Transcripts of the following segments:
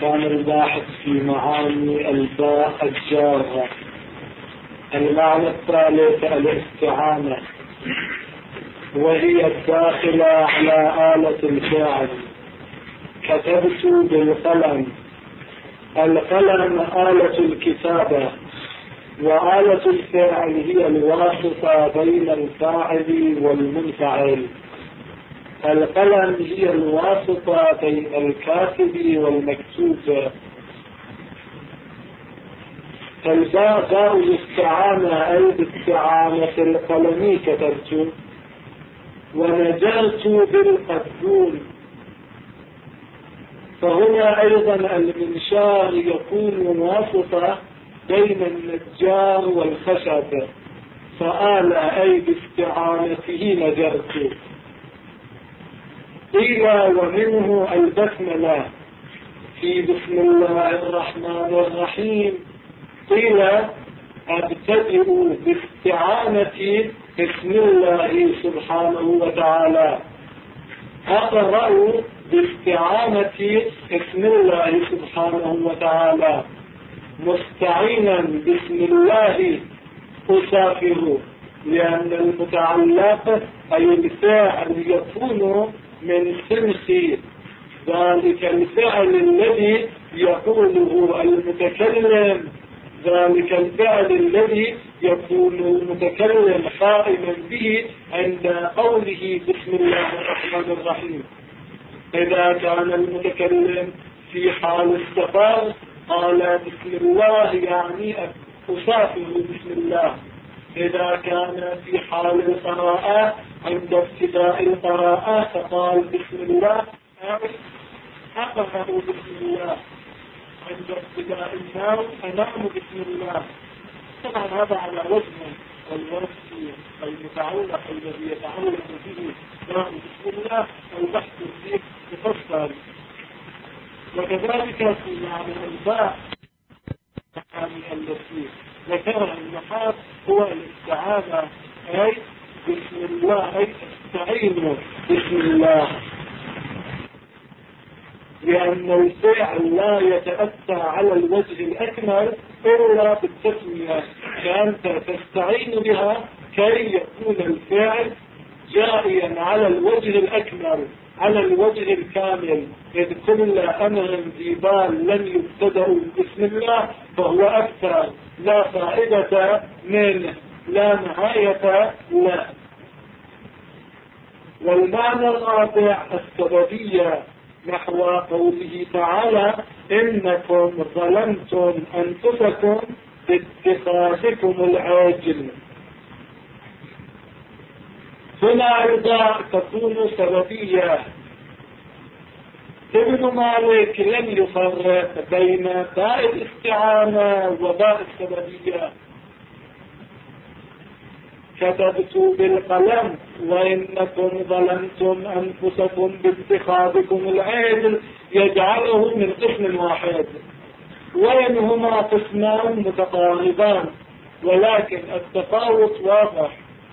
كان الباحث في معاني الباء الجارة. المعنى الثالث الاستعانة، وهي الداخلة على آلة الفعل. كتبت بالقلم. القلم آلة الكتابة، وآلة الفعل هي الواسطة بين الفاعل والمنفعل. القلم هي الواسطة بين الكاتب والمكتوب. فالباء باء الاستعانة أي باستعانة القلم كتبت. ونجلت بالقدوم، فهنا أيضا المنشار يكون واسطة بين النجار والخشب، فآل أي باستعانته نجرت. قيل ومنه البسملة في بسم الله الرحمن الرحيم. قيل أبتدئ باستعانة بسم الله سبحانه وتعالى. أقرأ باستعانة بسم الله سبحانه وتعالى. مستعينا بسم الله أسافر، لأن المتعلق أي الفاعل يكون من سنخ ذلك الفعل الذي يقوله المتكلم، ذلك الفعل الذي يكون المتكلم قائما به عند قوله بسم الله الرحمن الرحيم. إذا كان المتكلم في حال السفر قال بسم الله يعني أسافر بسم الله. إذا كان في حال القراءة عند ابتداء القراءة فقال بسم الله أقرأ بسم الله. عند ابتداء النوم أنام بسم الله. طبعا هذا على وزن الوصف المتعلق الذي يتعلق به بسم الله البحث فيه مفصل. وكذلك في معنى الباء التي ذكرها النحاة هو الاستعانة أي بسم الله، أي استعينوا بسم الله، لأن الفعل لا يتأتى على الوجه الأكمل إلا بالتسمية، فأنت تستعين بها كي يكون الفعل جاريا على الوجه الأكمل، على الوجه الكامل. إذ كل أمر ذي بال لم يبتدأ بسم الله فهو أكثر لا فائدة منه، لا نهاية له. والمعنى الرابع السببية، نحو قوله تعالى إنكم ظلمتم أنفسكم باتخاذكم العاجل. هنا أيضا تكون سببية. ابن مالك لم يفرق بين باء الاستعانة وباء السببية. كتبت بالقلم وإنكم ظلمتم أنفسكم باتخاذكم العاجل يجعله من قسم واحد، وإنهما قسمان متقاربان ولكن التفاوت واضح.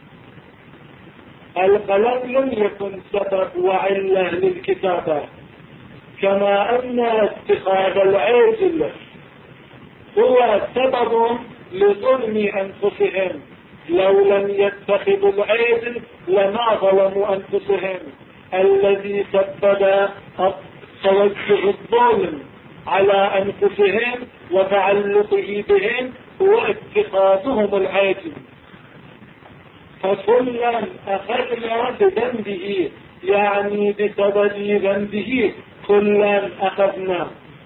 القلم لم يكن سبب وعلة للكتابة، كما أن اتخاذ العاجل هو سبب لظلم أنفسهم. لو لم يتخذوا العاجل لما ظلموا أنفسهم. الذي سبب توجه الظلم على أنفسهم وتعلقه بهم هو اتخاذهم العاجل. فكلا أخذنا بذنبه، يعني بسبب ذنبه كلا أخذنا.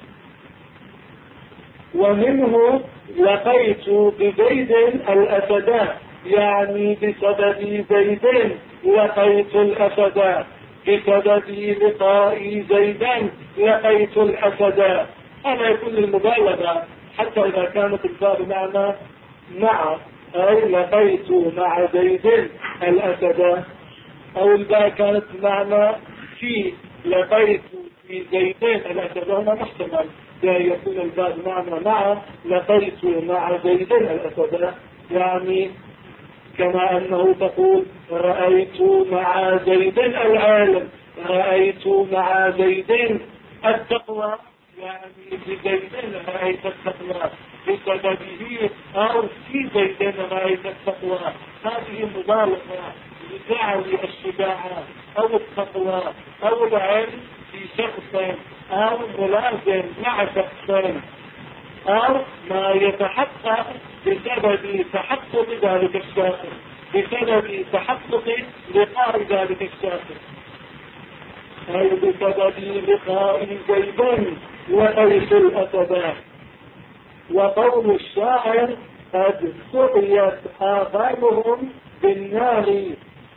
ومنه لقيت بزيد الأسد، يعني بسبب زيد لقيت الأسد، بسبب لقاء زيدا لقيت الأسد. هذا يكون المبالغة، حتى إذا كانت الباء بمعنى مع، أي لقيت مع زيد الأسد، أو الباء كانت بمعنى في لقيت في زيدين الأسد، هنا محتمل يكون الباء بمعنى مع لقيت مع زيدين الأسد، يعني كما أنه تقول رأيت مع زيدين العالم، رأيت مع زيدين التقوى، يعني بزيدنا أي التقوى بسببه أو في زيدنا أي التقوى. هذه مبالغة لجعل الشجاعة أو التقوى أو العلم في شخص أو ملازم مع شخص أو ما يتحقق بسبب تحقق ذلك الشخص، بسبب تحقق لقاء ذلك الشخص، أي بسبب لقاء زيدين وأيش الأسباب. وقول الشاعر قد سقيت آبالهم بالنار،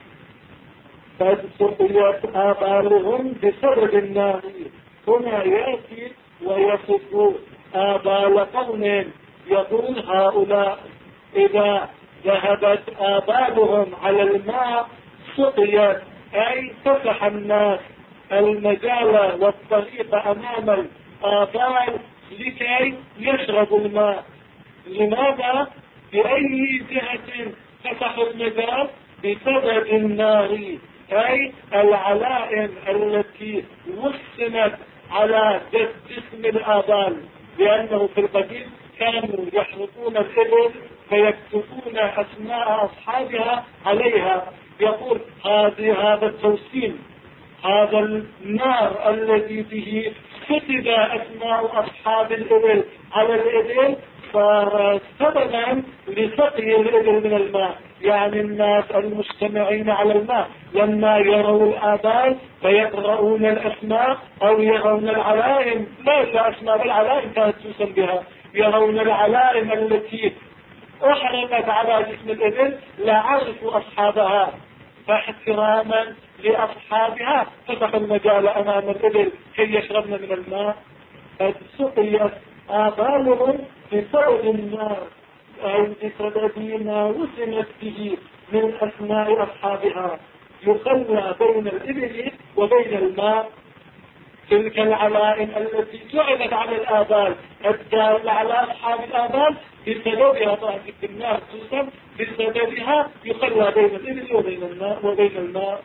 قد سقيت آبالهم بسرب النار. هنا يأتي ويصف آبال قوم، يقول هؤلاء إذا ذهبت آبالهم على الماء سقيت، أي فتح الناس المجال والطريق أمام الآبال لكي يشربوا الماء. لماذا؟ بأي جهة فتحوا المجال؟ بسبب النار، أي العلائم التي وسمت على جسم الآبال، لأنه في القديم كانوا يحرقون الإبل فيكتبون أسماء أصحابها عليها. يقول هذا التوسيم، هذا النار الذي به كتب أسماء أصحاب الإبل على الإبل صار سببا لسقي الإبل من الماء. يعني الناس المجتمعين على الماء لما يروا الآبال فيقرؤون الأسماء أو يرون العلائم، لا أسماء العلائم كانت توسم بها، يرون العلائم التي أحرقت على جسم الإبل لا عرفوا أصحابها، فاحتراما لأصحابها فتحوا المجال أمام الإبل كي يشربن من الماء. قد سقيت آبالهم بسبب النار، أو بسبب ما وسمت به من أسماء أصحابها، يخلى بين الإبل وبين الماء. تلك العلائم التي جعلت على الآبال الدالة على أصحاب الآبال بسببها ضعف النار توسم، بسببها يخلى بين الإبل وبين الماء.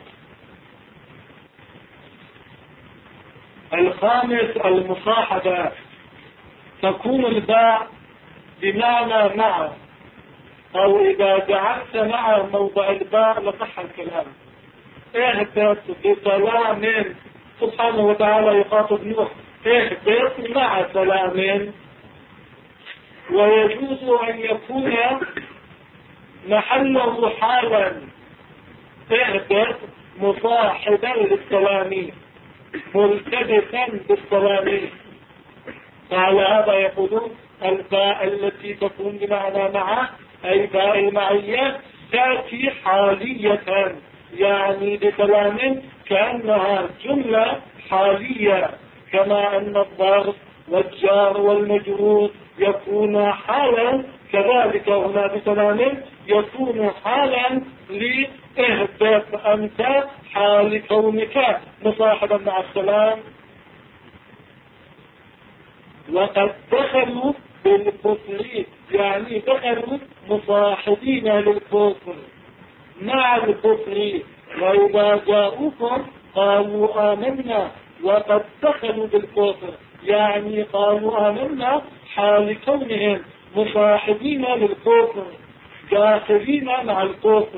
الخامس المصاحبة، تكون الباء بمعنى مع، أو إذا جعلت مع موضع الباء لصح الكلام. اهبط بسلام، سبحانه وتعالى يخاطب نوح اهبط مع سلام. ويجوز أن يكون محله حالا، اهبط مصاحبا للسلام ملتبسا بالسلام. فعلى هذا يقولون الباء التي تكون بمعنى مع، أي باء المعية، تأتي حالية، يعني بكلام كأنها جملة حالية، كما أن الظرف والجار والمجرور يكون حالا، كذلك هنا بكلام يكون حالا لإهبط أنت حال كونك مصاحبا مع السلام. وقد دخلوا بالكفر، يعني دخلوا مصاحبين للكفر مع الكفر، وإذا جاءوكم قالوا آمنا وقد دخلوا بالكفر، يعني قالوا آمنا حال كونهم مصاحبين للكفر داخلين مع الكفر.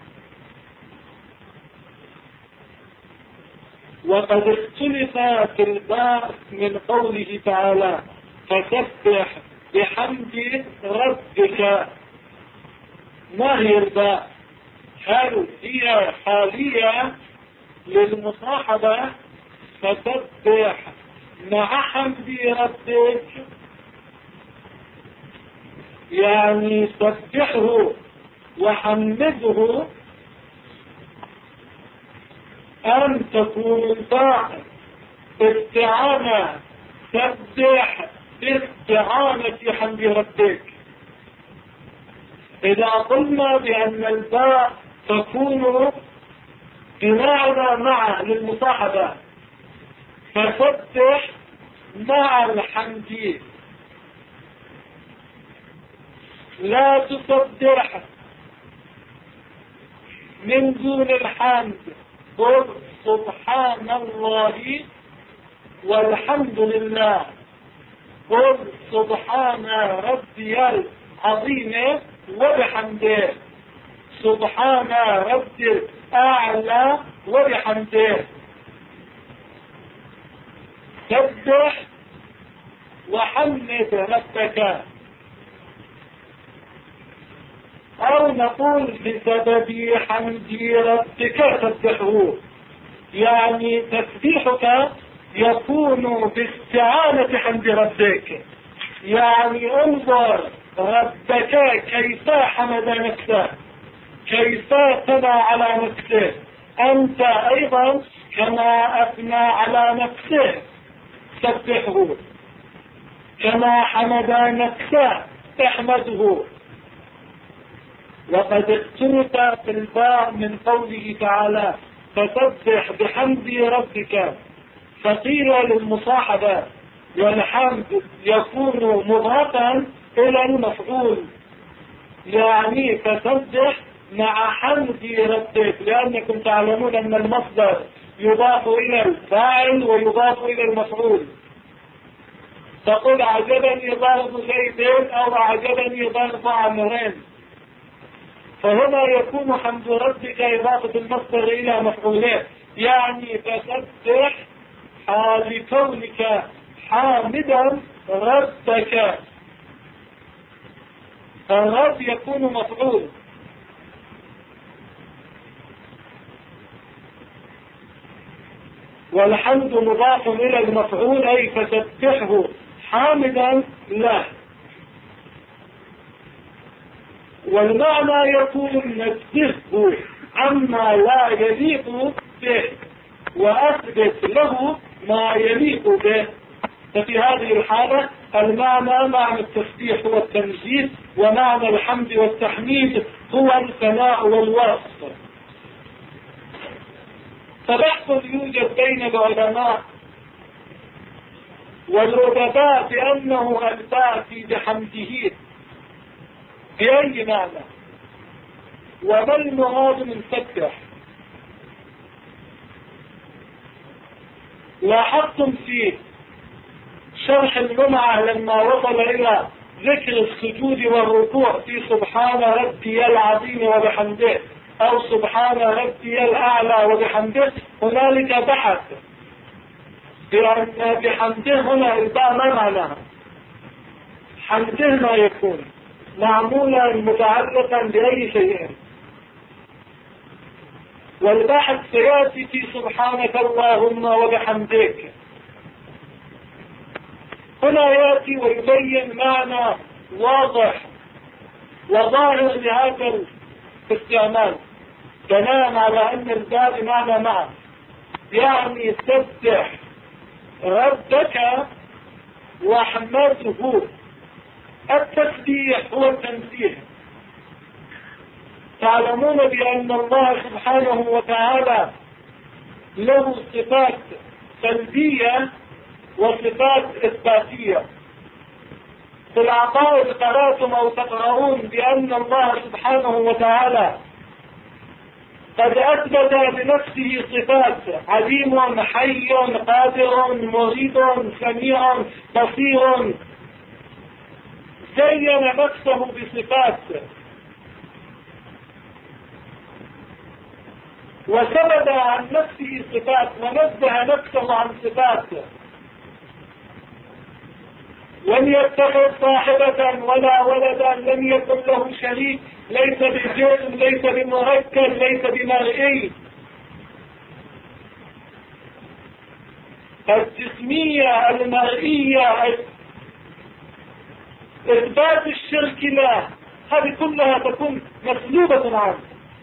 وقد اختلف في الباء من قوله تعالى فسبح بحمد ربك. ما هي الباء؟ هل هي حالية للمصاحبة فسبح مع حمد ربك، يعني سبحه وحمده، أم تكون الباء استعانة سبح باستعانة حمد ربك؟ إذا قلنا بأن الباء تكون بمعنى مع للمصاحبة فسبح مع الحمد، لا تسبح من دون الحمد، قل سبحان الله والحمد لله، قل سبحان ربي العظيم وبحمده، سبحان ربي الأعلى وبحمده. سبح وحمد ربك. أو نقول بسبب حمد ربك سبحه، يعني تسبيحك يكون باستعانة حمد ربك. يعني انظر ربك كيف حمد نفسه، كيف ثنى على نفسه، أنت أيضا كما أثنى على نفسه سبحه، كما حمد نفسه احمده. وقد اختلف في الباء من قوله تعالى فسبح بحمد ربك، فقيل للمصاحبة، والحمد يكون مضافا إلى المفعول، يعني فسبح مع حمد ربك، لأنكم تعلمون أن المصدر يضاف إلى الفاعل ويضاف إلى المفعول. تقول عجبني ضرب زيدين أو عجبني ضرب عمرين، فهنا يكون حمد ربك إضافة المصدر إلى مفعوله، يعني فسبح حال كونك حامدا ربك، فالرب يكون مفعول. والحمد مضاف إلى المفعول، أي فسبحه حامدا له. والمعنى يكون نزهه عما لا يليق به وأثبت له ما يليق به. ففي هذه الحالة المعنى معنى التسبيح هو التنزيه، ومعنى الحمد والتحميد هو الثناء والوصف. فبحث يوجد بين العلماء والأدباء بأنه الباقي بحمده بأي معنى، وما المراد من سبح. لاحظتم في شرح المنعة لما وصل إلى ذكر السجود والركوع في سبحان ربي العظيم وبحمده أو سبحان ربي الأعلى وبحمده، هنالك بحث بأن بحمده هنا الباء ما معناها. حمده ما يكون معمولا متعلقا بأي شيء، والبحث سيأتي في سبحانك اللهم وبحمدك. هنا يأتي ويبين معنى واضح وظاهر لهذا الاستعمال، بناء على أن الباء معنى معه، يعني سبح ربك واحمده. التسبيح هو التنزيه. تعلمون بأن الله سبحانه وتعالى له صفات سلبية وصفات إثباتية. في العقائد قرأتم أو تقرؤون بأن الله سبحانه وتعالى قد أثبت لنفسه صفات عليم حي قادر مريد سميع بصير، زين نفسه بصفات وثبت عن نفسه صفات ونزه نفسه عن صفات. لم يتخذ صاحبة ولا ولدا، لم يكن له شريك، ليس بجسم، ليس بمركب، ليس بمرئي. الجسمية المرئية إثبات الشرك له، هذه كلها تكون مسلوبة عنه.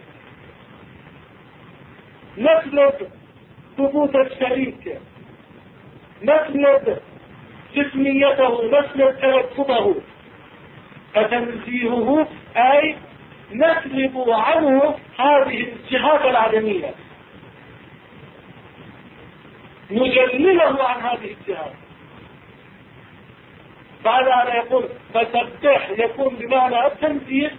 نسلب ثبوت الشريك، نسلب جسميته، نسلب تركبه. فتنزيهه أي نسلب عنه هذه الجهات العدمية، نجلله عن هذه الجهات. بعد أن يقول فسبح يكون بمعنى التنزيه،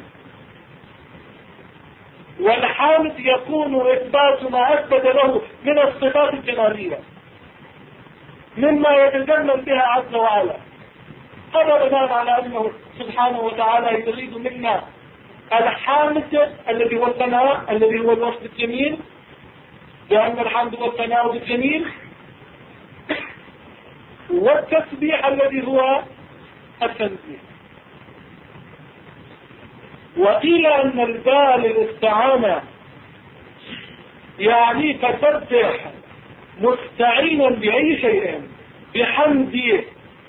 والحامد يكون إثبات ما أثبت له من الصفات الجمالية مما يتجمل بها عز وعلا. هذا بناء على أنه سبحانه وتعالى يريد منا الحامد الذي هو الثناء الذي هو الوصف الجميل، لأن الحمد والثناء بالجميل، والتسبيح الذي هو التنزيه. وقيل أن الباء للاستعانة يعني فسبح مستعينا بأي شيء بحمد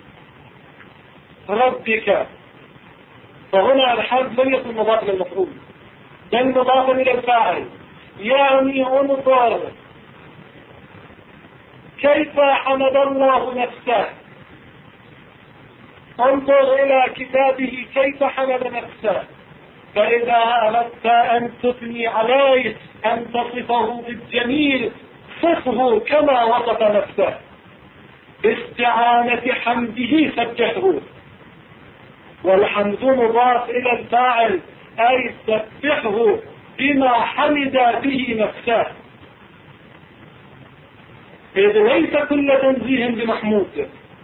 ربك، فهنا الحمد لم يكن مضاف الى المفعول بل مضاف الى الفاعل. يعني انظر كيف حمد الله نفسه، انظر الى كتابه كيف حمد نفسه. فاذا اردت ان تثني عليه ان تصفه بالجميل صفه كما وصف نفسه باستعانة حمده سبحه. والحمد مضاف الى الفاعل اي سبحه بما حمد به نفسه، إذ ليس كل تنزيه بمحمود.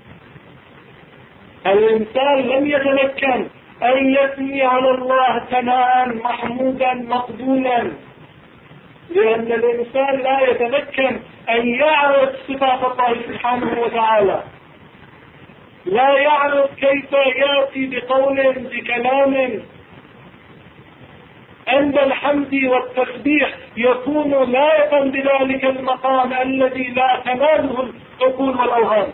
الإنسان لم يتمكن أن يثني على الله ثناء محمودا مقبولا، لأن الإنسان لا يتمكن أن يعرف صفات الله سبحانه وتعالى، لا يعرف كيف يأتي بقول بكلام عند الحمد والتسبيح يكون لائقا بذلك المقام الذي لا تناله العقول والأوهام.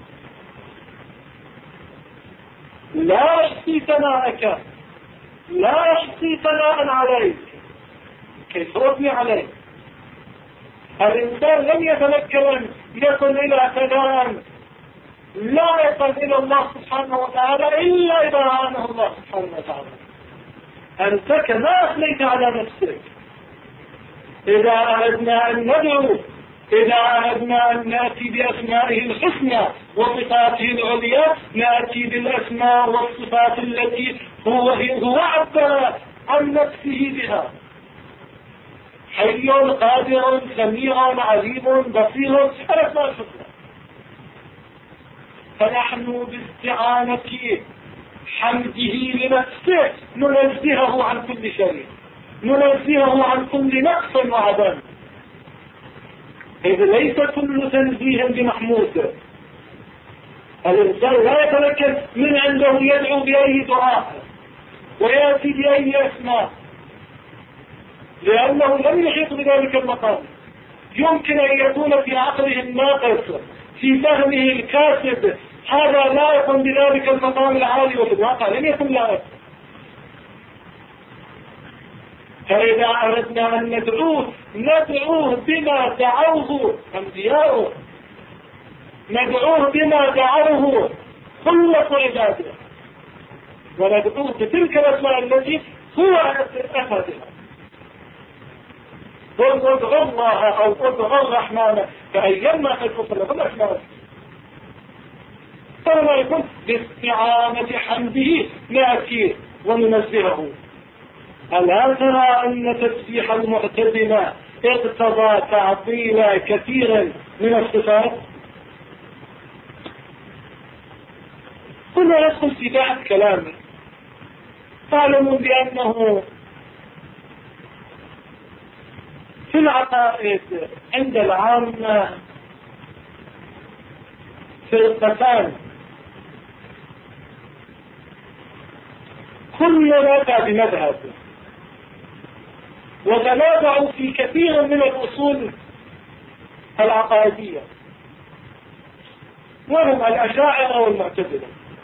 لا أحصي ثناءك، لا أحصي ثناء عليك، كيف أثني عليك؟ الإنسان لم يتمكن أن يصل إلى ثناء لائقا إلى الله سبحانه وتعالى إلا إذا أعانه الله سبحانه وتعالى. أنت كما أثنيت على نفسك. إذا أردنا أن ندعو، إذا أردنا أن نأتي بأسمائه الحسنى وصفاته العليا، نأتي بالأسماء والصفات التي هو عبر عن نفسه بها: حي قادر سميع عليم بصير، الأسماء الحسنى. فنحن باستعانة حمده لنفسه ننزهه عن كل شيء، ننزهه عن كل نقص وعدم، إذ ليس كل تنزيه بمحمود. الإنسان لا يتمكن من عنده يدعو بأي دعاء ويأتي بأي أسماء، لأنه لم يحيط بذلك المقام. يمكن أن يكون في عقله الناقص، في فهمه الكاسد، هذا لائق بذلك المقام العالي، وفي الواقع لم يكن لائق. فإذا أردنا أن ندعوه بما دعوه أنبياؤه، ندعوه بما دعوه خلص عباده، وندعوه بتلك الأسماء التي هو أتى بها. قل ادعوا الله أو ادعوا الرحمن فأيما تدعو فله الأسماء. فلما يكون باستعانة حمده نأتي وننزهه. ألا ترى أن تسبيح المعتزلة اقتضى تعطيل كثيرا من الصفات؟ كنا ندخل في بعض كلامه. تعلمون بأنه في العقائد عند العامة فرقتان، كل رجع بمذهب، وتنازعوا في كثير من الأصول العقائدية، وهم الأشاعرة والمعتزلة.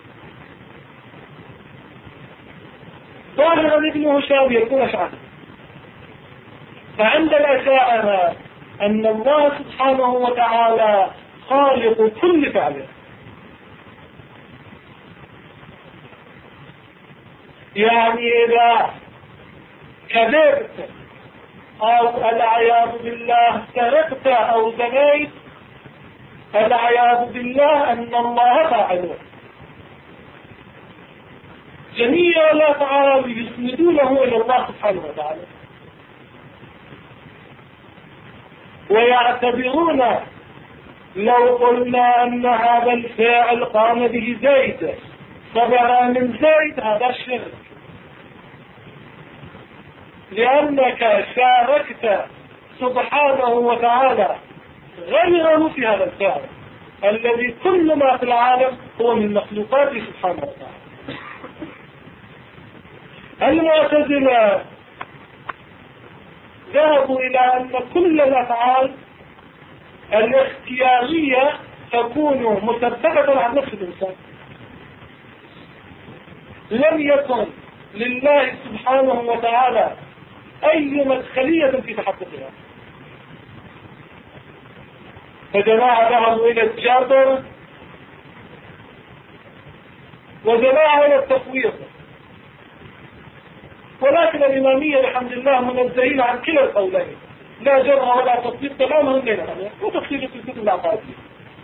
ظاهرا ابن هشام يكون أشاعرة. فعند الأشاعرة أن الله سبحانه وتعالى خالق كل فعل، يعني إذا كذبت أو العياذ بالله سرقت أو زنيت، العياذ بالله أن الله فاعله. جميع الأفعال يسندونه إلى الله سبحانه وتعالى، ويعتبرون لو قلنا أن هذا الفاعل قام به زيد طبعا من زيد هذا الشرك، لأنك شاركت سبحانه وتعالى غيره في هذا الفعل الذي كل ما في العالم هو من مخلوقاته سبحانه وتعالى. المعتزلة ذهبوا إلى أن كل الأفعال الاختيارية تكون مسببة عن نفس الإنسان، لم يكن لله سبحانه وتعالى أي مدخلية في تحققها. فجماعة ذهبوا إلى الجبر وجماعة إلى التفويض، ولكن الإمامية الحمد لله منزهين عن كلا القولين، لا جرى ولا تفويض تماما بينهم وتفصيل في الكتب العقائدية.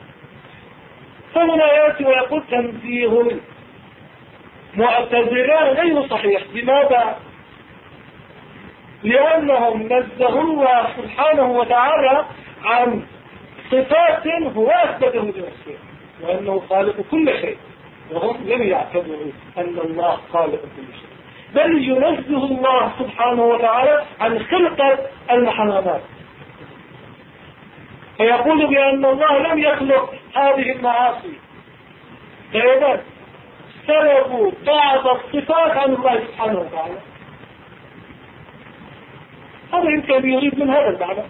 فهنا يأتي ويقول تنزيه المعتزلة غير صحيح. لماذا؟ لأنهم نزهوا الله سبحانه وتعالى عن صفات هو أثبته بنفسه وأنه خالق كل شيء، وهم لم يعتبروا أن الله خالق كل شيء، بل ينزه الله سبحانه وتعالى عن خلقة المحرمات، فيقول بأن الله لم يخلق هذه المعاصي، فإذا سلبوا بعض الصفات عن الله سبحانه وتعالى. هذا يمكن يريد من هذا المعنى.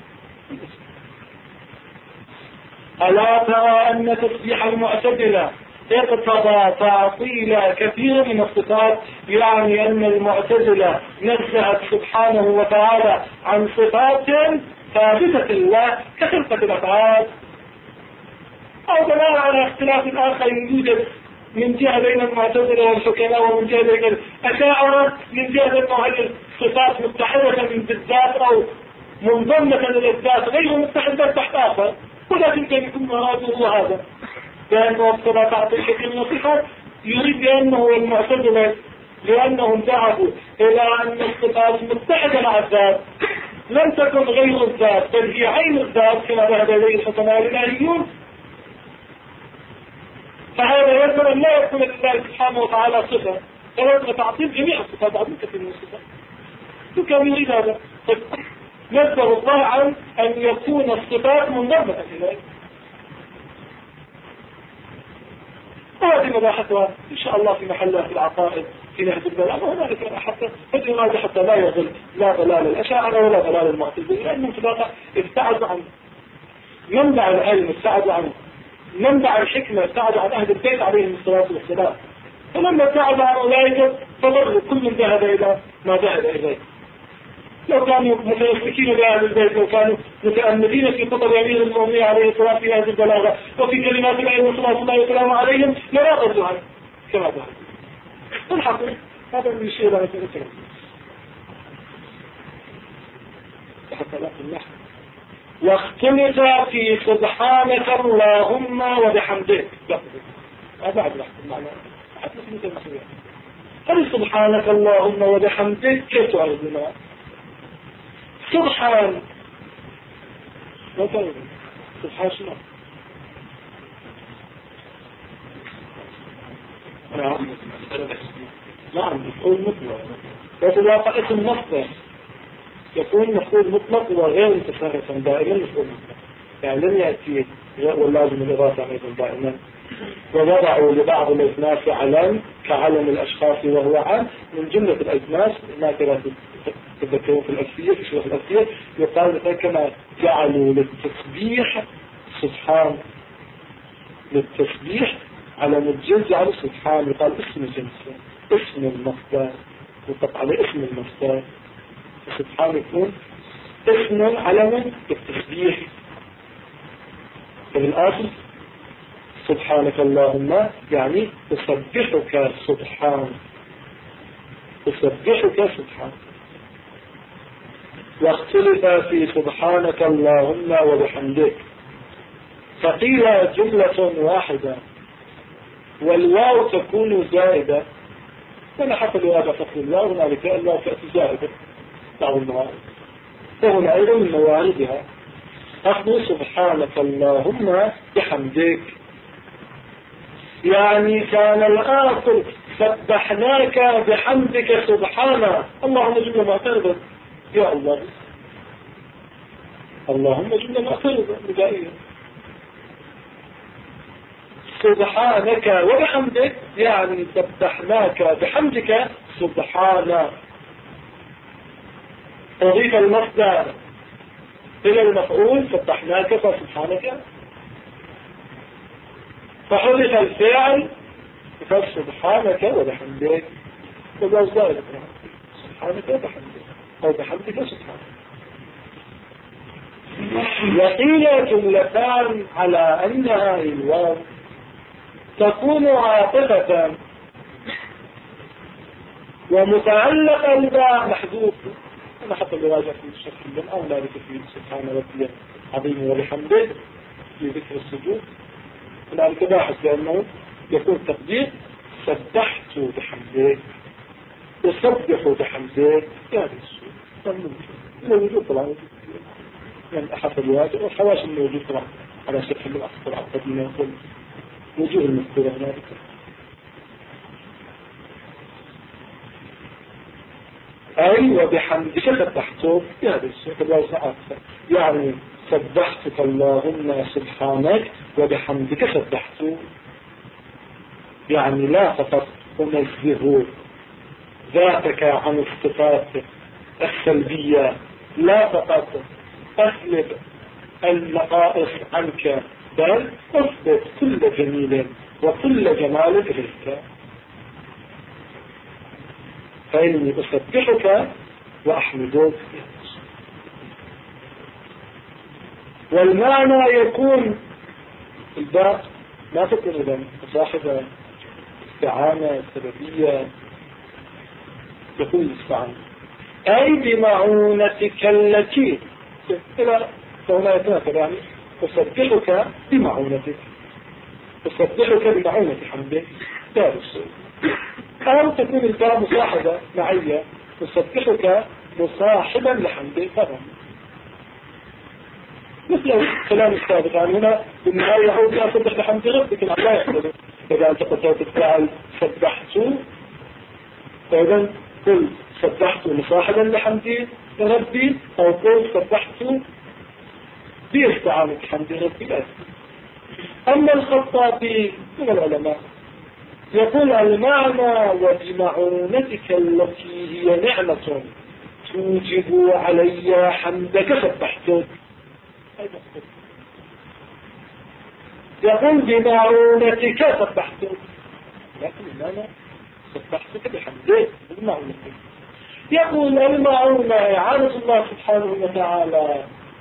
ألا ترى أن تسبيح المعتزلة اقتضى تعطيل كثير من الصفات، يعني أن المعتزلة نزهت سبحانه وتعالى عن صفات ثابتة الله كخلقة الأفعال، أو بناء على اختلاف آخر يوجد من جهة بين المعتزلة والحكماء، ومن جهة بين الأشاعرة من جهة أنه هل الصفات متحدة من الذات أو منضمة للذات غير متحدة تحت آخر، ولكن كان يكون مراده هذا، لأنه اقتضى تعطيل كثير من الصفات. يريد بأنه المعتزلة لأنهم ذهبوا إلى أن الصفات متحدة مع الذات لم تكن غير الذات بل هي عين الذات كما ذهب إليه الحكماء الإلهيون، فهذا يجب أن لا يكون لله سبحانه وتعالى صفة، فلازم تعطيل جميع الصفات عن كثير من الصفات. كان يريد هذا، نزه الله عن أن يكون الصفات منضمة إليه. وهذه مباحثها إن شاء الله في محلها في العقائد في نهج البلاغة، وهنالك حتى لا يضل لا ضلال الأشاعرة ولا ضلال المعتزلة، لأنهم في الواقع ابتعدوا عن منبع العلم، ابتعدوا عن منبع الحكمة، ابتعدوا عن أهل البيت عليهم الصلاة والسلام. فلما ابتعدوا عن أولئك فضلوا كل من ذهب إلى ما ذهب إليه. لو كانوا متمسكين بأهل البيت، لو كانوا متأملين في خطب أمير المؤمنين عليه الصلاة في هذه البلاغة وفي كلمات العلم صلى الله عليه وسلم عليهم لراغبوا عنه كما ذهب. الحقيقة هذا من الشيء لا يتذكر حتى لا النحو. واختلف في سبحانك اللهم وبحمدك. هذا عبد المعنى حتى مثل المسؤولية. هل سبحانك اللهم وبحمدك كيف تعرضنا؟ سبحان لا تعرض سبحان شنو؟ نعم مفعول مطلق، بس الواقع اسم مصدر يكون مفعول مطلق وغير متصرفا دائما مفعول مطلق، يعني لم يأتي واللازم الإضافة أيضا دائما. ووضعوا لبعض الأجناس علم كعلم الأشخاص وهو عام من جملة الأجناس ناكرة تذكرون في الألفية في شرح الألفية يقال كما جعلوا للتسبيح سبحان، للتسبيح علم الجنس على سبحان يقال اسم الجنس اسم المصدر يطلق عليه اسم المصدر، سبحان يكون اسم علم للتسبيح. فبالآخر سبحانك اللهم يعني أسبحك سبحان، أسبحك سبحان. واختلف في سبحانك اللهم وبحمدك، فقيل جملة واحدة والواو تكون زائدة، فأنا حصل هذا فقل الواو هنالك الواو تأتي زائدة بعض الموارد، فهنا أيضا من مواردها أخذ سبحانك اللهم بحمدك، يعني كان الآخر سبحناك بحمدك سبحانه. اللهم جل معترضا يا الله، اللهم جل معترضا بدائيا سبحانك وبحمدك، يعني سبحناك بحمدك سبحانه. أضيف المصدر إلى المفعول سبحناك فسبحانك، فحذف الفعل فسبحانك وبحمدك، وبالزائد سبحانك وبحمدك أو بحمدك سبحانك. وقيل جملتان على أنها الواو تكون عاطفة ومتعلقة بها محذوف. أنا حتى براجع في الشكل أو لا ذكر في سبحان ربي العظيم وبحمده في ذكر السجود، هنالك باحث لأنه يكون تقدير سبحت بحمده وسبحوا بحمده، يعني السجود الوجود طبعا من أحد الواجب والحواش الموجود طبعا على شكل من أكثر عقدين يقول وجوه المذكورة هنالك. أي وبحمدك سبحته، يعني الشيء يعني سبحتك اللهم سبحانك وبحمدك سبحته، يعني لا فقط أنزه ذاتك عن الصفات السلبية، لا فقط أسلب النقائص عنك، بل أثبت كل جميل وكل جمال إليك. فإني أسبحك وأحمدك. والمعنى يكون الباء ما تكون إذن صاحبة استعانة سببية، يكون الاستعانة أي بمعونتك التي إلى فهنا يتناكر، يعني أسبحك بمعونتك، أسبحك بمعونة حمدك دارس. أو تكون الباء مصاحبة معية، أسبحك مصاحبا لحمدك فهم، مثل الكلام السابق. يعني هنا بالنهاية يعود إلى سبح بحمد ربك، لا يحدث إذا أنت قلت تفعل سبحت، فإذا قل سبحت مصاحبا لحمد ربي، أو قل سبحت باستعانة حمد ربي لا. أما الخطابي من العلماء يقول المعنى وبمعونتك التي هي نعمة توجب علي حمدك سبحتك. يقول بمعونتك سبحتك، لكن أنا سبحتك بحمدك بمعونتك. يقول المعونة إعانة الله سبحانه وتعالى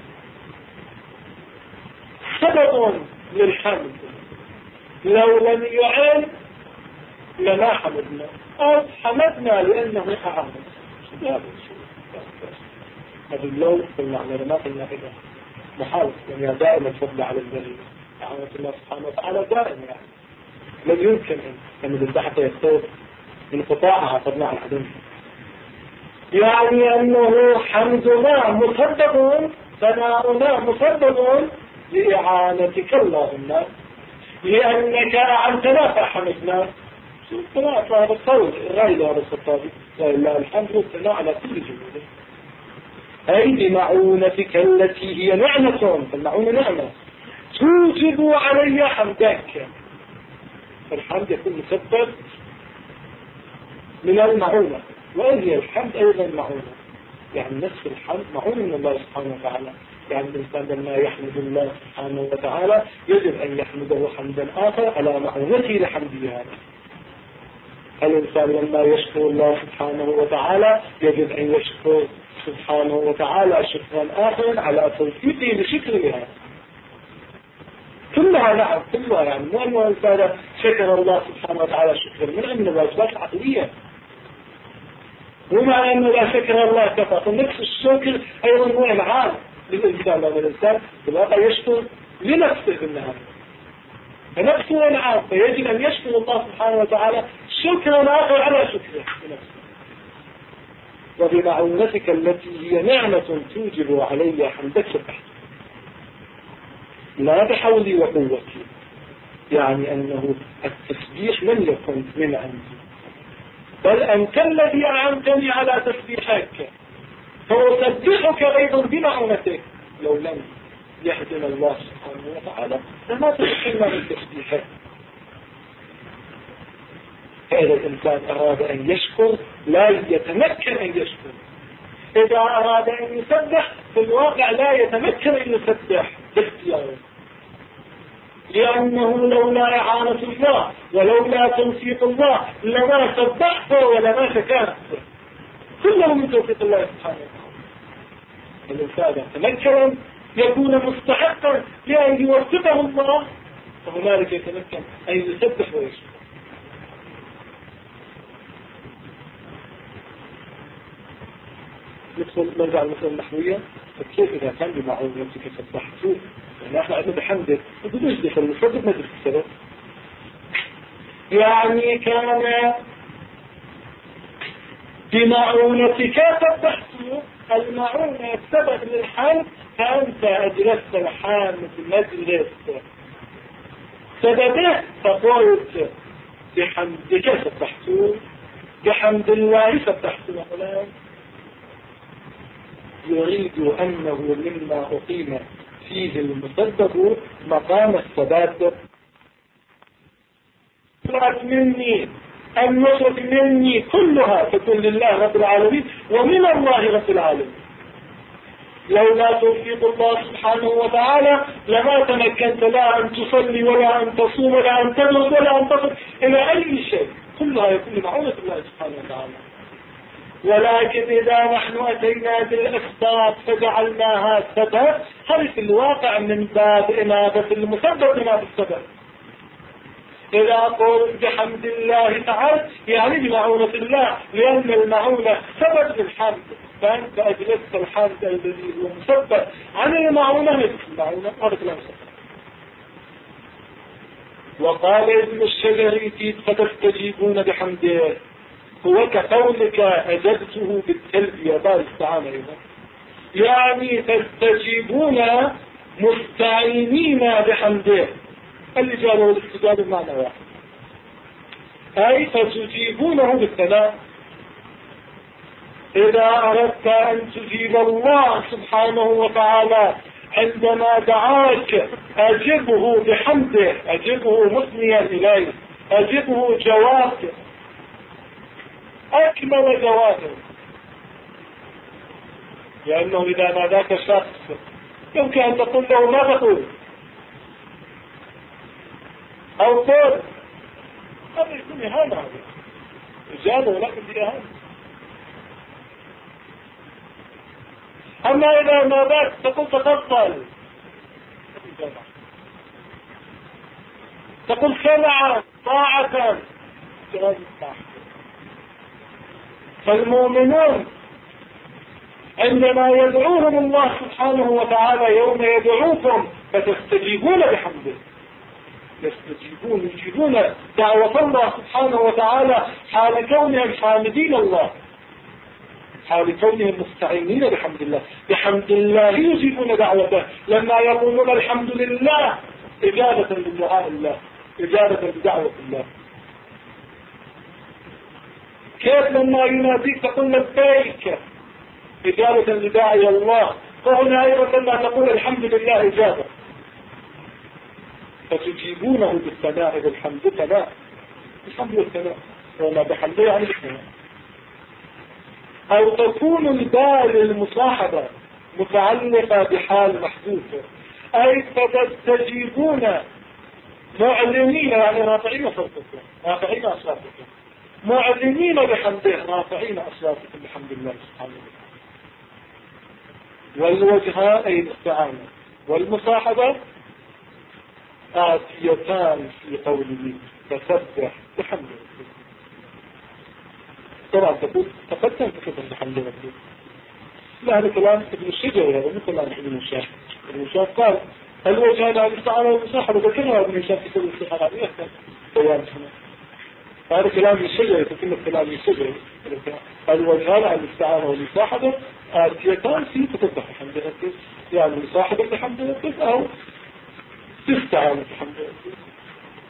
سبب للحمد، لو لم يعين لما حمدنا، أو حمدنا لأنه أعانة. هذا اللو في المعنى لما قلنا إذا محاول، يعني دائما الفضل على الذي إعانة الله سبحانه وتعالى دائما، يعني لم يمكن أن البحث يستوى انقطاعها فضلا عن عدمها، يعني أنه حمدنا مسبب، ثناؤنا مسبب لإعانتك اللهم، لأنك أعنتنا فحمدنا. هذا القول غير هذا الخطابي، لا الحمد والثناء على كل جميل، أي بمعونتك التي هي نعمة، فالمعونة نعمة توجب علي حمدك. الحمد يكون مسبب من المعونة، وإن هي الحمد أيضا معونة، يعني نفس الحمد معونة من الله سبحانه وتعالى. يعني الإنسان لما يحمد الله سبحانه وتعالى يجب أن يحمده حمدا آخر على معونته لحمده هذا. الإنسان لما يشكر الله سبحانه وتعالى يجب أن يشكر سبحانه وتعالى شكرا آخر على توفيقه لشكره هذا. كلها نعم، كلها يعني مو أنه الإنسان شكر الله سبحانه وتعالى شكرا من الواجبات العقلية، ومع أنه لا شكر الله كفى، فنفس الشكر أيضا هو إنعام للإنسان، لأن الإنسان بالواقع يشكر لنفسه بالنهاية، فنفسه إنعام، فيجب أن يشكر الله سبحانه وتعالى شكرا آخر على شكره لنفسه. وبمعونتك التي هي نعمة توجب علي حمدك سبحت، لا بحولي وقوتي، يعني أنه التسبيح لم يكن من عندي، بل أنت الذي أعنتني على تسبيحك، فأسبحك أيضا بمعونتك. لو لم يهدنا الله سبحانه وتعالى لما تمكنا من تسبيحه. فإذا الإنسان أراد أن يشكر لا يتمكن أن يشكر، إذا أراد أن يسبح في الواقع لا يتمكن أن يسبح باختياره، لأنه لولا إعانة الله ولولا توفيق الله لما سبحته ولما شكرته، كله من توفيق الله سبحانه وتعالى. الإنسان يتمكن يكون مستحقا لأن يوفقه الله، فهنالك يتمكن أن يسبح ويشكر. نرجع المثل النحوية، فكيف إذا كان بمعونتك سبحته؟ يعني احنا قلنا بحمدك بدوش دخل الصدق ما درس السبب، يعني كان بمعونتك سبحته. المعونة السبب للحمد، فأنت أجلست الحامد مجلس سببه، فقلت بحمدك سبحته، بحمد الله سبحته. مثلا يريد أنه مما أقيم فيه المسبب مقام السبب. طلعت مني النصر مني كلها تكون لله رب العالمين ومن الله رب العالمين. لولا توفيق الله سبحانه وتعالى لما تمكنت لا أن تصلي ولا أن تصوم ولا أن تدرس ولا أن تصل إلى أي شيء، كلها يكون معونة الله سبحانه وتعالى. ولكن إذا نحن أتينا بالأسباب فجعلناها سبب، هل في الواقع من باب إنابة المسبب إنابة السبب. إذا قلت بحمد الله تعالى يعني بمعونة الله، لأن المعونة سبب للحمد، فأنت أجلست الحمد الذي هو مسبب عن المعونة مثل المعونة هذا كلام سبب. وقال ابن الشجري فتستجيبون بحمده، هو كقولك أجبته بالتلبية بار استعانة إذا، يعني تستجيبون مستعينين بحمده. الإجابة والاستجابة بمعنى واحد، أي فتجيبونه بالثناء. إذا أردت أن تجيب الله سبحانه وتعالى عندما دعاك أجبه بحمده، أجبه مثنيا إليه، أجبه جوابه أكمل جوابه. لأنه إذا ناداك شخص يمكن أن تقول له ما تقول أو قول، هذا يكون إهانة، هذا إجابة ولكن دي إهانة. أما إذا ناداك تقول تفضل، تقول سمعا طاعة، فالمؤمنون عندما يدعوهم الله سبحانه وتعالى يوم يدعوكم فتستجيبون بحمده، يجيبون دعوة الله سبحانه وتعالى حال كونهم حامدين الله، حال كونهم مستعينين بحمد الله. بحمد الله يجيبون دعوته، لما يقولون الحمد لله إجابة لدعاء الله، إجابة لدعوة الله. كيف لما يناديك تقول لبيك إجابة لداعي الله، فهنا أيضا لما تقول الحمد لله إجابة، فتجيبونه بالثناء بالحمد ثناء، الحمد والثناء وما بحمده يعني الثناء. أو تكون البال المصاحبة متعلقة بحال محدوثة، أي فتستجيبون معلنين يعني رافعين صوتكم، رافعين أصواتكم، معلنين بحمده رافعين أصواتكم بحمد الله سبحانه وتعالى. والوجهان أي الاستعانة والمصاحبة آتيتان في قوله فسبح بحمد ربك. طبعا تقول تقدم تسبح بحمد ربك، لا هذا كلام ابن الشجري، هذا مثل كلام ابن الشاف. ابن الشاف قال الوجهان على الاستعانة والمصاحبة، ذكرها ابن الشاف في كل الاستحالات يحتاج بيان سنة. هذا كلام الشجري، تكلم كلام الشجري. الوجهان على الاستعانة والمصاحبة آتيتان في تسبح بحمد ربك، يعني مصاحبة بحمد ربك أو تستعانة بحمد ربك.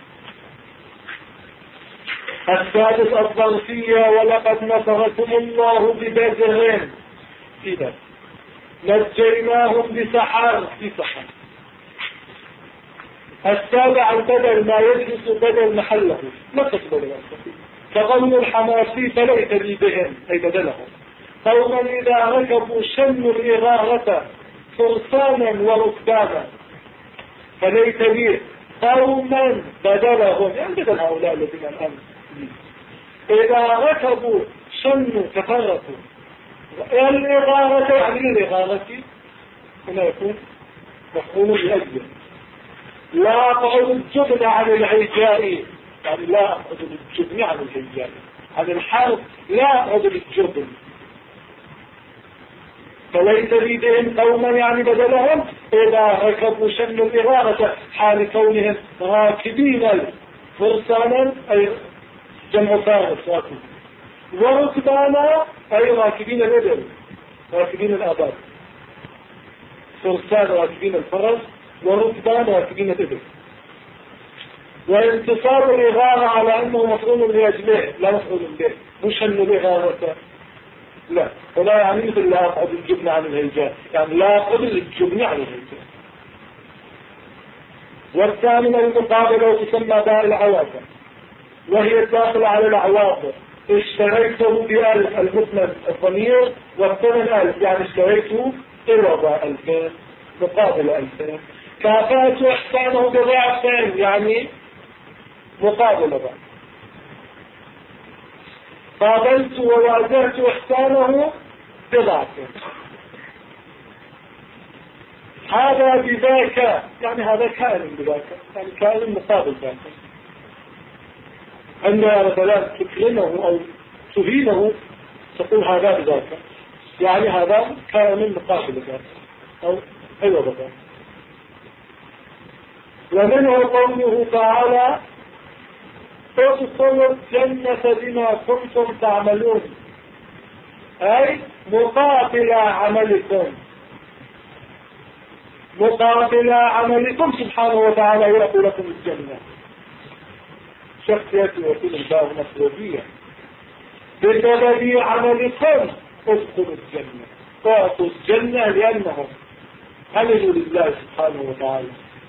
السادس الظرفية، ولقد نصركم الله ببدر إذا نجيناهم بسحر في سحر. السابع البدل ما يجلس بدل محله لا تقبل الأسفل كغم الحماسي فليس لي بهم أي بدلهم. قوما إذا ركبوا شنوا الإغارة فرسانا وركبانا فليس لي قوما بدلهم يعني بدل هؤلاء الذين الآن إذا ركبوا شنوا تفرقوا. الإغارة يعني الإغارة هنا يكون مفهوم لأجل لا أقعد الجبن عن العجاء يعني لا أقعد الجبن عن العجاء عن الحرب لا أقعد الجبن. فليس بهم قوما يعني بدلهم إذا ركبوا شنوا الإغارة حال كونهم راكبين فرسانا أي جمع فارس راكب وركبانا أي راكبين الإبل راكبين الآباد فرسان راكبين الفرس وركبان راكبين الإبل. وانتصار الإغارة على أنه مفعول لأجله لا مفعول به مش أنه الإغارة لا ولا يعني مثل لا أقعد الجبن عن الهيجاء يعني لا أقعد الجبن عن الهيجاء. والثامنة المقابلة وتسمى دار العواطف وهي الداخلة على الأعواض. اشتريته بألف المثنى الضمير والثمن ألف يعني اشتريته إرضى ألفين مقابل ألفين. كافأت إحسانه بضعفين يعني مقابل ضعف. قابلت ووازنت إحسانه بضعفين. هذا بذاك يعني هذا كائن بذاك يعني كائن مقابل ذاك. عندما مثلا تكرمه أو تهينه تقول هذا بذاك يعني هذا كائن مقابل ذاك أو أيوة ذاك. ومنه قوله تعالى ادخلوا الجنة بما كنتم تعملون أي مقابل عملكم مقابل عملكم سبحانه وتعالى يلقي لكم الجنة. شخصيات وكل الباب مسؤولية بسبب عملكم ادخلوا الجنة تعطوا الجنة لأنهم عملوا لله سبحانه وتعالى.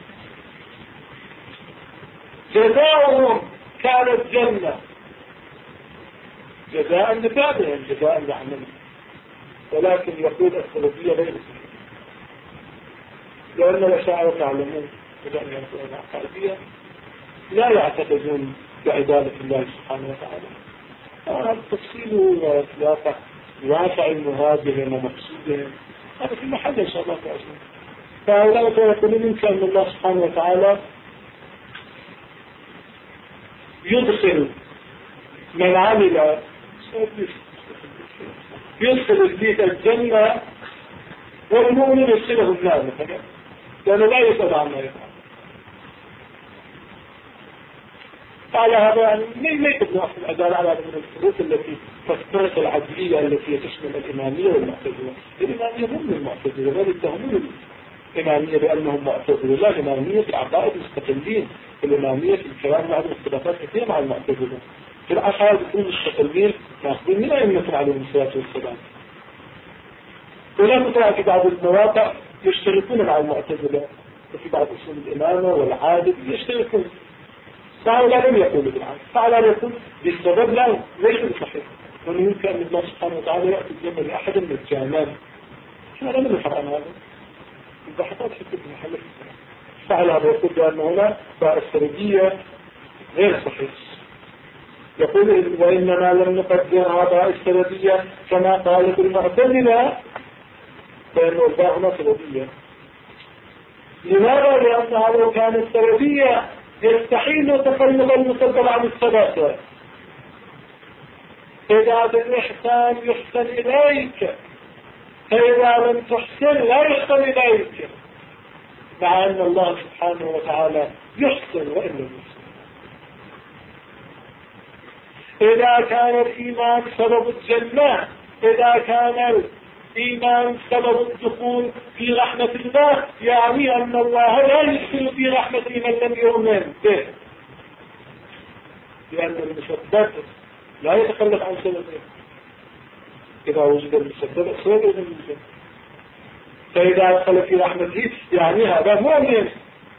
جزاؤهم كانت جنة جزاء لتابعهم جزاء لعملهم. ولكن يقول السلفية غير صحيح لأن الأشاعرة يعلمون بأن يكون العقائدية لا يعتقدون بعبادة الله سبحانه وتعالى. هذا تفصيله واسع المهاجرين ومقصودهم هذا في محل إن شاء الله تعالى. فهؤلاء يقولون يمكن أن الله سبحانه وتعالى يدخل من عمل يدخل البيت الجنة والمؤمن يدخله النار مثلا لأنه لا يسأل عما يفعل. على هذا يعني ليس بنفس الأداء على من الفروق التي تفترق العدلية التي تشمل الإمامية والمعتزلة. الإمامية هم المعتزلة لا يتهمون الإمامية بأنهم معتزلة لا الإمامية في عقائد مستقلين. الإمامية في الكلام مع اختلافات كثيرة مع المعتزلة. في العقائد يكونوا مستقلين ماخذين من أئمة عليهم الصلاة والسلام. ولا ترى في بعض المواقع يشتركون مع المعتزلة وفي بعض أصول الإمامة والعادل يشتركون. فهؤلاء لم يقولوا بالعكس فعلا يقول بالسبب لا ليس بصحيح وأنه يمكن أن الله سبحانه وتعالى يأتي الجنة لأحد من الجامان. احنا لا نبحث عن هذا البحثات في كل محل فعلا هذا يقول بأن هنا فالسردية غير صحيح. يقول وإنما لم نقدر أعضاء السردية كما قالت المعتزلة فإنه الباء هنا سردية. لماذا؟ لأنها لو كانت سردية يستحيل تقلب المسبب عن الثلاثة. إذا بالإحسان يحسن إليك فإذا لم تحسن لا يحسن إليك مع أن الله سبحانه وتعالى يحسن وإن لم يحسن. إذا كان الإيمان سبب الجنة إذا كان الإيمان سبب الدخول في رحمة الله يعني أن الله لا يدخل في رحمة من لم يؤمن به. لأن المسبب لا يتخلف عن سببه. إذا وجد المسبب سبب المسبب، فإذا أدخل في رحمته يعني هذا مؤمن،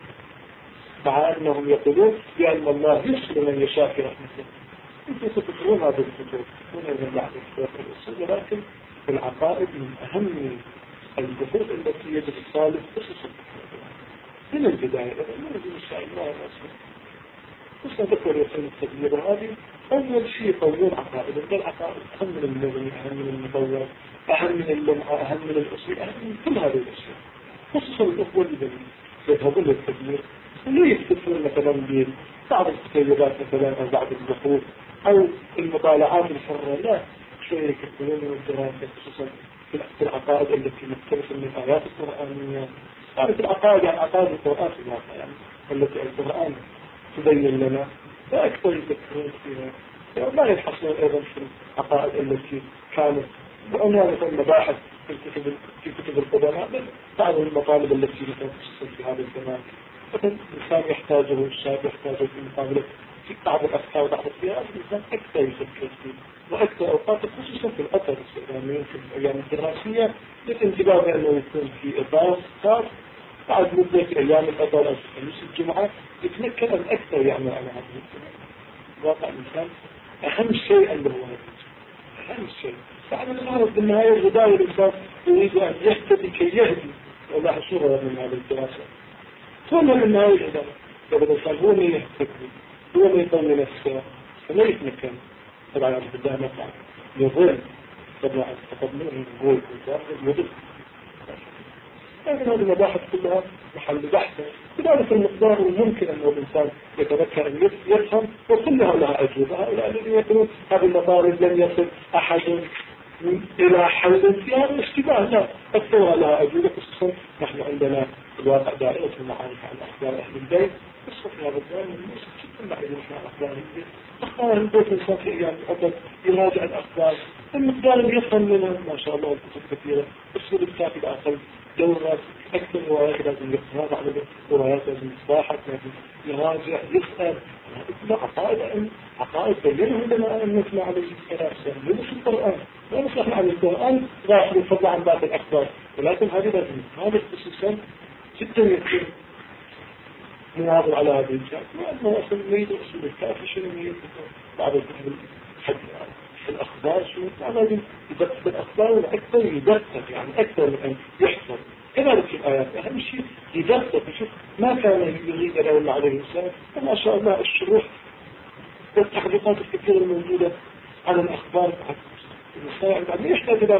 مع أنهم يقولون بأن الله يسلم من يشاء في رحمته. أنتم تذكرون هذا الكتب هنا من بعد الرسول، ولكن في العقائد من أهم البحوث التي يجب الطالب خصوصا من البداية من الشيء خصوصا ذكر يسلم التدبير هذه أول شيء قولون عقائد. العقائد أهم من المغني، أهم من المطور، أهم من اللمعة، أهم من الأصول، أهم من كل هذه الأشياء. خصوصا الأخوة اللي يذهبون للتدبير لا يكتفون مثلا بعض الكتيبات مثلا أو بعض البحوث أو المطالعات الحرة، لا، شوية يكتفون من الدراسة خصوصا في العقائد التي مختلفة من الآيات القرآنية. يعني في العقائد يعني عقائد القرآن في الواقع يعني التي القرآن تبين لنا فأكثر يفكرون فيها، لا يبحثون أيضا في العقائد التي كانت بعنوان المباحث في كتب القدماء، بل بعض المطالب التي تخصص في هذا الزمان. مثلا الإنسان يحتاجه، الشاب يحتاجه في مقابلة في بعض الأفكار وبعض السياسات، الإنسان أكثر يفكر فيه وأكثر أوقات خصوصا في الأثر يعني في الأيام الدراسية للانتباه بأنه يكون في إطار خاص. بعد مدة في أيام الأطار أو في خميس الجمعة يتمكن أن أكثر يعمل على هذه الجمعة. واقع الإنسان أهم شيء عنده هو أهم شيء. بعد الغرض بالنهاية الغداء الإنسان يريد أن يهتدي كي يهدي، والله صورة من هذه الدراسة ثم من النهاية الغداء. إذا الإنسان هو من يهتدي هو من يطمن نفسه فلا يتمكن. طبعا الغداء نفع يظل طبعا تقدمه يقول يظل. لكن هذه المباحث كلها محل بحث بذلك المقدار الممكن أن الإنسان يتذكر أن يفهم، وكلها لها أجوبة. هؤلاء الذين يقولون هذه المطالب لن يصل أحد إلى حل في هذا الاشتباه، لا، أكثرها لها أجوبة. خصوصا نحن عندنا الواقع دائرة المعارف عن أخبار أهل البيت، قصة في هذا الزمان من الناس جدا معلومة عن أخبار البيت. أخبار البيت الإنسان في أيام الأبد يراجع الأخبار المقدار اللي يفهم منها ما شاء الله الكتب كثيرة، أسلوب الكاتب أقل دورات أكثر روايات لازم يقرأ على روايات لازم يصاحب لازم يراجع يسأل. لا عقائد بينه لنا أن نسمع عليه الكلام ليس القرآن، لا نسمع على القرآن ظاهر الفضل عن بعض الأخبار، ولكن هذه لازم هذا خصوصا جدا يكون مناظر على هذه الجهات. لأنه أصلا يريد أصول الكافي شنو يريد بعض الأخبار شنو لازم يدقق الأخبار والأكثر يدقق يعني أكثر من أن يحفظ. كذلك في الآيات أهم شيء يدقق يشوف ما كان يريد له عليه السلام. وما شاء الله الشروح والتحقيقات الكثيرة الموجودة على الأخبار المستمع بعد يحتاج إلى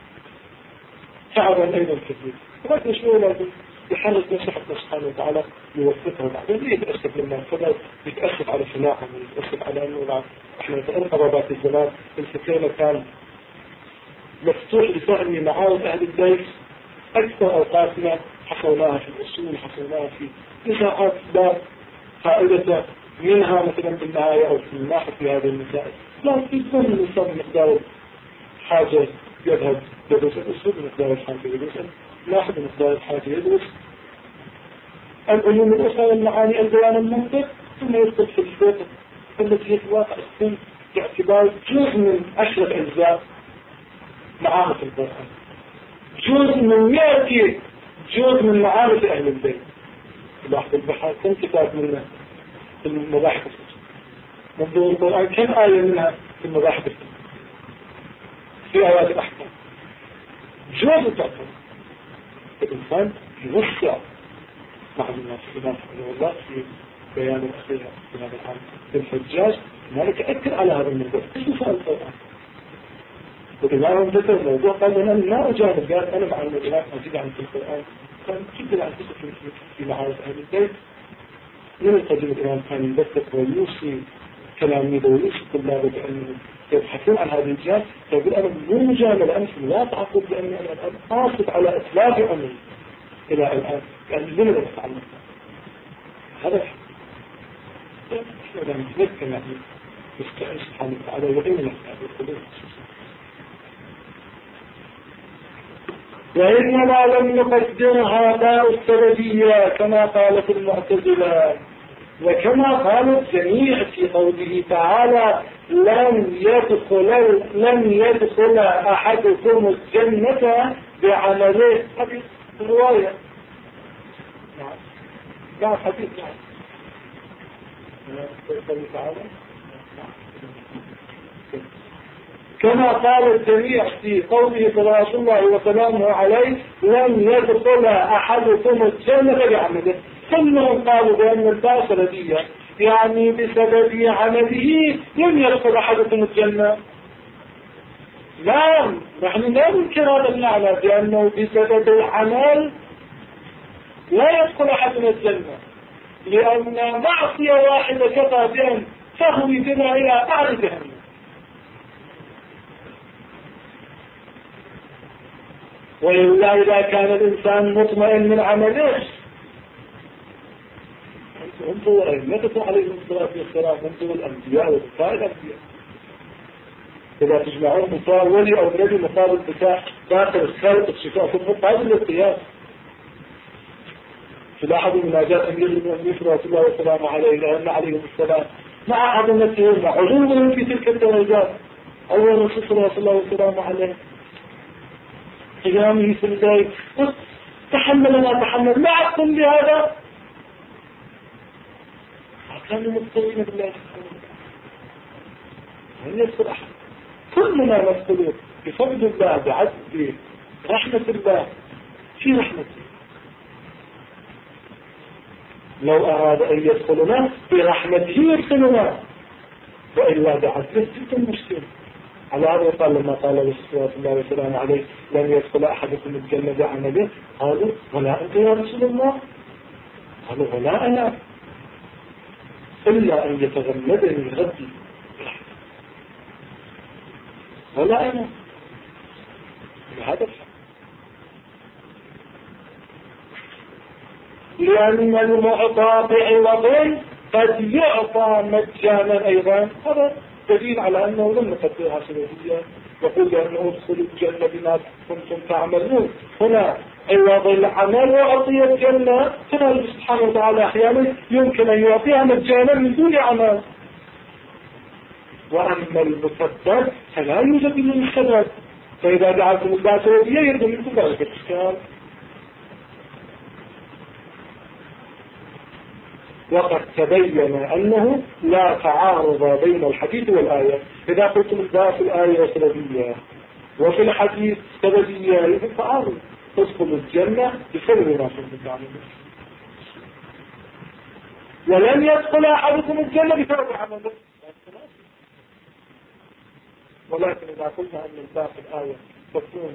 تعبا أيضا كثير، ولكن شنو لازم يحرك نفسه حتى سبحانه وتعالى يوفقه. بعدين ليه يتأسف لما كذا يتأسف على سماعهم ويتأسف على أنه إحنا نتألم قرابات الزمان الفكرة كان مفتوح لفهم معارض أهل البيت. أكثر أوقاتنا حصلناها في الأصول، حصلناها في نزاعات لا فائدة منها مثلا بالنهاية أو في الناحية في هذه المسائل. لا يكون الإنسان مقدار حاجة يذهب يدرس الأصول، مقدار الحاجة يدرس لاحظ مقدار الحاجة يدرس العلوم الأخرى والمعاني البيان المنطق، ثم يدخل في الفقه التي هي في الواقع تكون باعتبار جزء من 10 أجزاء معارف القرآن، جزء من يأتي جزء من معارف أهل البيت. لاحظ البحث كم كتاب منها في المباحث منظور القرآن، كم آية منها في المباحث في آيات الأحكام، جزء تأثير الإنسان يوسع مع الناس. الإمام رحمه الله في بيان الأخير في هذا العام بالحجاج مالك أكد على هذا الموضوع. إيش نسأل القرآن؟ والإمام ذكر الموضوع قال أنا ما أجاهد، قال أنا مع الإمام أجيب عن القرآن كان جدا عن قصة في معارف أهل البيت. من القديم الإمام كان يدقق ويوصي تلاميذه ويوصي طلابه بأنهم يبحثون عن هذه الجهات. فيقول أنا مو مجاملة، أنا في الواقع أقول بأني أنا الآن قاصد على إطلاق عمري إلى الآن لأن لم أتعلم هذا إحنا نتذكر يعني نستعين سبحانه وتعالى وإن نحتاج القلوب. وإنما لم نقدرها لا السببية كما قالت المعتزلة، وكما قال الجميع في قوله تعالى لن يدخل أحدكم الجنة بعمله. هذه رواية لا حديث كما قال الجميع في قوله صلى الله وسلامه عليه لن يدخل أحدكم الجنة بعمله. كلهم قالوا بأن الباطل دي يعني بسبب عمله لن يدخل أحدكم الجنة. لا، نحن لا ننكر هذا المعنى بأنه بسبب العمل لا يدخل أحدنا الجنة، لأن معصية واحدة كفى بأن تهوي بنا إلى أعلى جهنم. وإلا إذا كان الإنسان مطمئن من عمله، أنتم أئمتكم عليهم الصلاة والسلام، أنتم الأنبياء وبكاء الأنبياء، إذا تجمعون بكاء ولي أو نبي مقابل بكاء داخل الخلق الشفاء في مقابل القياس. تلاحظوا مناجاة أمير المؤمنين صلى الله وسلامه عليه لأن عليهم السلام مع عظمتهم وعلومهم في تلك الدرجات. أول رسول صلى الله وسلامه عليه قيامه في الليل تحمل ما تحمل، ما أقسم بهذا كانوا مستوين بالله من يذكر أحد. كلنا نذكر بفضل الله بعدل برحمة الله في رحمته. لو أراد أن يدخلنا برحمته يدخلنا، وإلا بعدله جدا مشكلة. على هذا قال لما قال رسول الله وسلام عليه لن يدخل أحدكم الجنة بعمله، قالوا ولا أنت يا رسول الله؟ قالوا ولا أنا، إلا أن يتغمدني غدي ولا أنا. بهذا لأن المعطى بعوض قد يعطى مجانا أيضا. هذا دليل على أنه لم نقدرها سلوكيا، يقول بأنه ادخلوا الجنة بما كنتم تعملون. هنا عوض العمل وأعطي الجنة، هنا سبحانه وتعالى أحيانا يمكن أن يعطيها مجانا من دون عمل. وأما المسدد فلا يوجد من السدد، فإذا جعلتم الباس ودية يرد منكم ذلك الإشكال. وقد تبين أنه لا تعارض بين الحديث والآية. إذا قلتم الباس الآية سببية وفي الحديث سببية يجب تعارض. تدخل الجنة بسبب ما كنتم تعملون، ولن يدخل أحدكم الجنة بسبب عمله. ولكن إذا قلنا أن الباس الآية تكون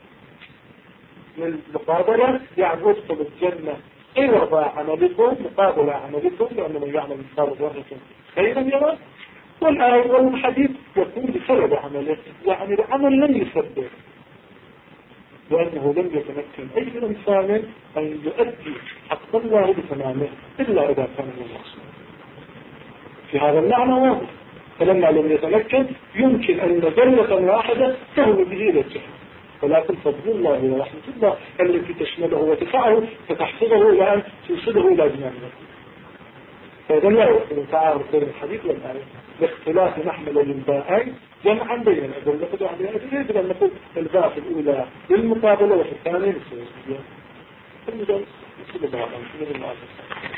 للمقابلة، يعني ادخل الجنة عوض عملكم مقابل عملكم، لأن من يعمل مثقال ذرة خيرا يرى. والآية والحديث يكون بسبب عمله، يعني العمل لم يسبب، لأنه لم يتمكن أي إنسان أن يؤدي حق الله بتمامه إلا إذا كان من المقصود. في هذا المعنى واضح. فلما لم يتمكن يمكن أن ذرة واحدة تهوي به إلى الجهل، ولكن فضل الله ورحمة الله التي تشمله وتسعه فتحفظه إلى أن توصله إلى جنانه. فإذا لا يمكن تعارض بين الحديث والآية باختلاف نحمل للباءين جمعا بين الأدلة وعلى الأدلة. يجب أن نقول الباء في الأولى للمقابلة وفي الثانية للسوسية.